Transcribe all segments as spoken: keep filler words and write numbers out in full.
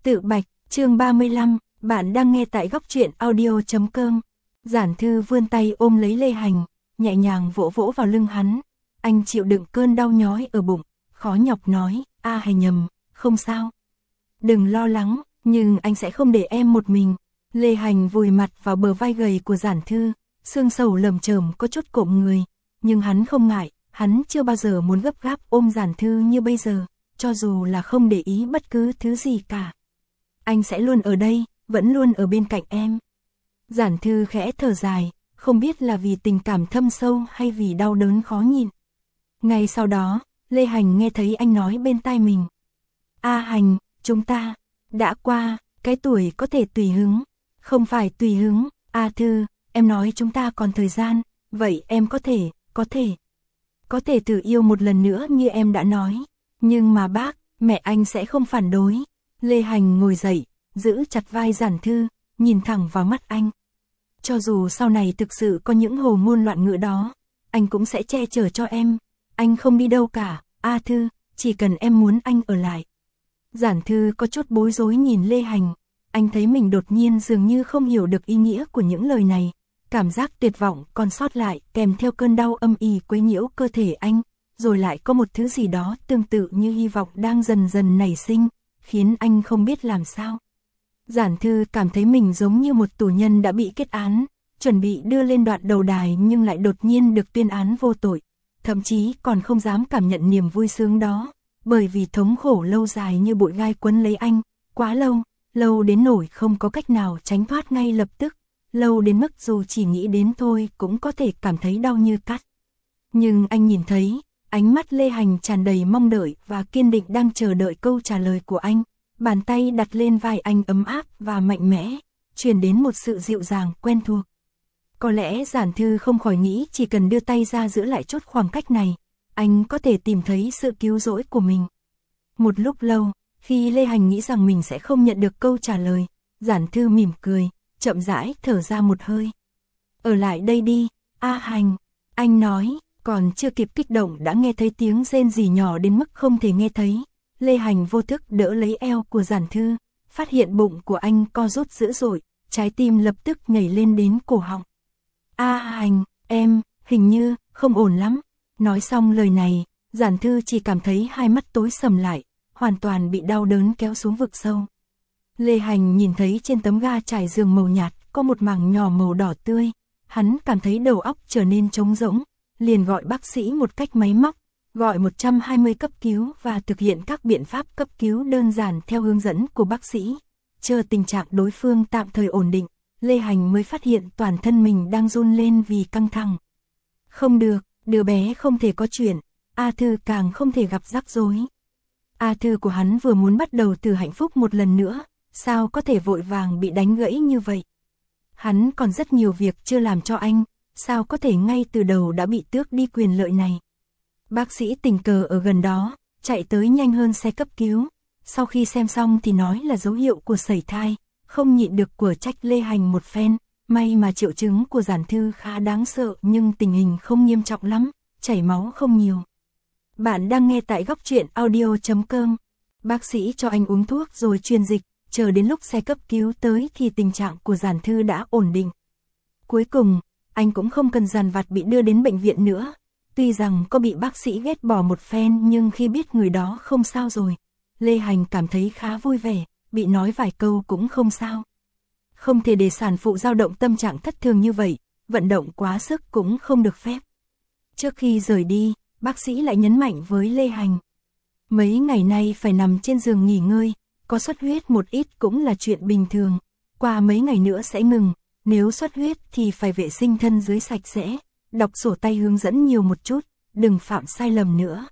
Tự bạch, chương ba mươi lăm, bạn đang nghe tại góc truyện audio chấm com. Giản Thư vươn tay ôm lấy Lê Hành, nhẹ nhàng vỗ vỗ vào lưng hắn. Anh chịu đựng cơn đau nhói ở bụng, khó nhọc nói, a Hành nhầm, không sao. Đừng lo lắng, nhưng anh sẽ không để em một mình. Lê Hành vùi mặt vào bờ vai gầy của Giản Thư, xương sầu lầm chởm có chút cộm người, nhưng hắn không ngại, hắn chưa bao giờ muốn gấp gáp ôm Giản Thư như bây giờ, cho dù là không để ý bất cứ thứ gì cả. Anh sẽ luôn ở đây, vẫn luôn ở bên cạnh em. Giản Thư khẽ thở dài, không biết là vì tình cảm thâm sâu hay vì đau đớn khó nhịn. Ngay sau đó, Lê Hành nghe thấy anh nói bên tai mình. A Hành, chúng ta đã qua cái tuổi có thể tùy hứng, không phải tùy hứng. A Thư, em nói chúng ta còn thời gian, vậy em có thể, có thể, có thể thử yêu một lần nữa như em đã nói. Nhưng mà bác, mẹ anh sẽ không phản đối. Lê Hành ngồi dậy, giữ chặt vai Giản Thư, nhìn thẳng vào mắt anh. Cho dù sau này thực sự có những hồ ngôn loạn ngữ đó, anh cũng sẽ che chở cho em. Anh không đi đâu cả, A Thư, chỉ cần em muốn anh ở lại. Giản Thư có chút bối rối nhìn Lê Hành, anh thấy mình đột nhiên dường như không hiểu được ý nghĩa của những lời này. Cảm giác tuyệt vọng còn sót lại kèm theo cơn đau âm ỉ quấy nhiễu cơ thể anh, rồi lại có một thứ gì đó tương tự như hy vọng đang dần dần nảy sinh, khiến anh không biết làm sao. Giản Thư cảm thấy mình giống như một tù nhân đã bị kết án, chuẩn bị đưa lên đoạn đầu đài nhưng lại đột nhiên được tuyên án vô tội, thậm chí còn không dám cảm nhận niềm vui sướng đó, bởi vì thống khổ lâu dài như bụi gai quấn lấy anh, quá lâu, lâu đến nỗi không có cách nào tránh thoát ngay lập tức, lâu đến mức dù chỉ nghĩ đến thôi cũng có thể cảm thấy đau như cắt. Nhưng anh nhìn thấy, ánh mắt Lê Hành tràn đầy mong đợi và kiên định đang chờ đợi câu trả lời của anh. Bàn tay đặt lên vai anh ấm áp và mạnh mẽ, truyền đến một sự dịu dàng quen thuộc. Có lẽ Giản Thư không khỏi nghĩ chỉ cần đưa tay ra giữ lại chút khoảng cách này, anh có thể tìm thấy sự cứu rỗi của mình. Một lúc lâu, khi Lê Hành nghĩ rằng mình sẽ không nhận được câu trả lời, Giản Thư mỉm cười, chậm rãi thở ra một hơi. Ở lại đây đi, A Hành, anh nói, còn chưa kịp kích động đã nghe thấy tiếng rên rỉ nhỏ đến mức không thể nghe thấy. Lê Hành vô thức đỡ lấy eo của Giản Thư, phát hiện bụng của anh co rút dữ dội, trái tim lập tức nhảy lên đến cổ họng. A Hành, em, hình như, không ổn lắm. Nói xong lời này, Giản Thư chỉ cảm thấy hai mắt tối sầm lại, hoàn toàn bị đau đớn kéo xuống vực sâu. Lê Hành nhìn thấy trên tấm ga trải giường màu nhạt có một mảng nhỏ màu đỏ tươi, hắn cảm thấy đầu óc trở nên trống rỗng, liền gọi bác sĩ một cách máy móc, gọi một trăm hai mươi cấp cứu và thực hiện các biện pháp cấp cứu đơn giản theo hướng dẫn của bác sĩ. Chờ tình trạng đối phương tạm thời ổn định, Lê Hành mới phát hiện toàn thân mình đang run lên vì căng thẳng. Không được, đứa bé không thể có chuyện, A Thư càng không thể gặp rắc rối. A Thư của hắn vừa muốn bắt đầu từ hạnh phúc một lần nữa, sao có thể vội vàng bị đánh gãy như vậy? Hắn còn rất nhiều việc chưa làm cho anh, sao có thể ngay từ đầu đã bị tước đi quyền lợi này? Bác sĩ tình cờ ở gần đó, chạy tới nhanh hơn xe cấp cứu. Sau khi xem xong thì nói là dấu hiệu của sẩy thai, không nhịn được của trách Lê Hành một phen. May mà triệu chứng của Giản Thư khá đáng sợ nhưng tình hình không nghiêm trọng lắm, chảy máu không nhiều. Bạn đang nghe tại góc truyện audio chấm com. Bác sĩ cho anh uống thuốc rồi truyền dịch, chờ đến lúc xe cấp cứu tới thì tình trạng của Giản Thư đã ổn định. Cuối cùng, anh cũng không cần dằn vặt bị đưa đến bệnh viện nữa. Tuy rằng có bị bác sĩ ghét bỏ một phen nhưng khi biết người đó không sao rồi, Lê Hành cảm thấy khá vui vẻ, bị nói vài câu cũng không sao. Không thể để sản phụ dao động tâm trạng thất thường như vậy, vận động quá sức cũng không được phép. Trước khi rời đi, bác sĩ lại nhấn mạnh với Lê Hành. Mấy ngày nay phải nằm trên giường nghỉ ngơi, có xuất huyết một ít cũng là chuyện bình thường, qua mấy ngày nữa sẽ ngừng, nếu xuất huyết thì phải vệ sinh thân dưới sạch sẽ. Đọc sổ tay hướng dẫn nhiều một chút, đừng phạm sai lầm nữa.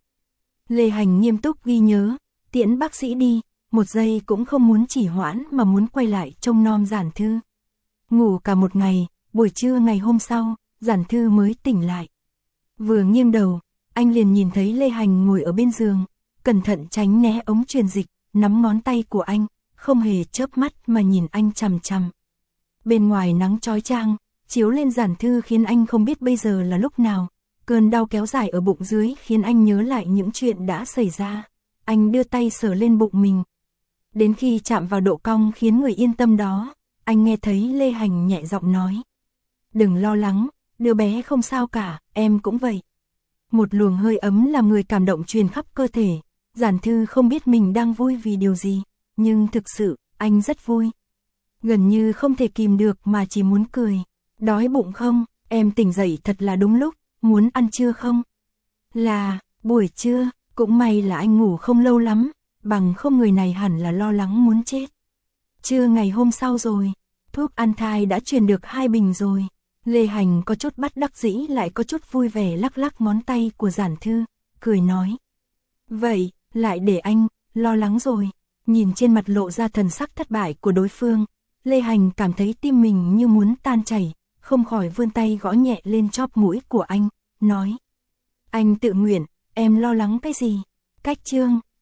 Lê Hành nghiêm túc ghi nhớ, tiễn bác sĩ đi, một giây cũng không muốn chỉ hoãn mà muốn quay lại trông nom Giản Thư. Ngủ cả một ngày, buổi trưa ngày hôm sau, Giản Thư mới tỉnh lại. Vừa nghiêng đầu, anh liền nhìn thấy Lê Hành ngồi ở bên giường, cẩn thận tránh né ống truyền dịch, nắm ngón tay của anh, không hề chớp mắt mà nhìn anh chằm chằm. Bên ngoài nắng chói chang, chiếu lên Giản Thư khiến anh không biết bây giờ là lúc nào. Cơn đau kéo dài ở bụng dưới khiến anh nhớ lại những chuyện đã xảy ra. Anh đưa tay sờ lên bụng mình. Đến khi chạm vào độ cong khiến người yên tâm đó, anh nghe thấy Lê Hành nhẹ giọng nói. Đừng lo lắng, đứa bé không sao cả, em cũng vậy. Một luồng hơi ấm làm người cảm động truyền khắp cơ thể. Giản Thư không biết mình đang vui vì điều gì, nhưng thực sự, anh rất vui. Gần như không thể kìm được mà chỉ muốn cười. Đói bụng không? Em tỉnh dậy thật là đúng lúc, muốn ăn trưa không? Là, buổi trưa, cũng may là anh ngủ không lâu lắm, bằng không người này hẳn là lo lắng muốn chết. Trưa ngày hôm sau rồi, thuốc an thai đã truyền được hai bình rồi. Lê Hành có chút bất đắc dĩ lại có chút vui vẻ lắc lắc ngón tay của Giản Thư, cười nói. Vậy, lại để anh, lo lắng rồi. Nhìn trên mặt lộ ra thần sắc thất bại của đối phương, Lê Hành cảm thấy tim mình như muốn tan chảy, không khỏi vươn tay gõ nhẹ lên chóp mũi của anh, nói. Anh tự nguyện, em lo lắng cái gì? Cách chương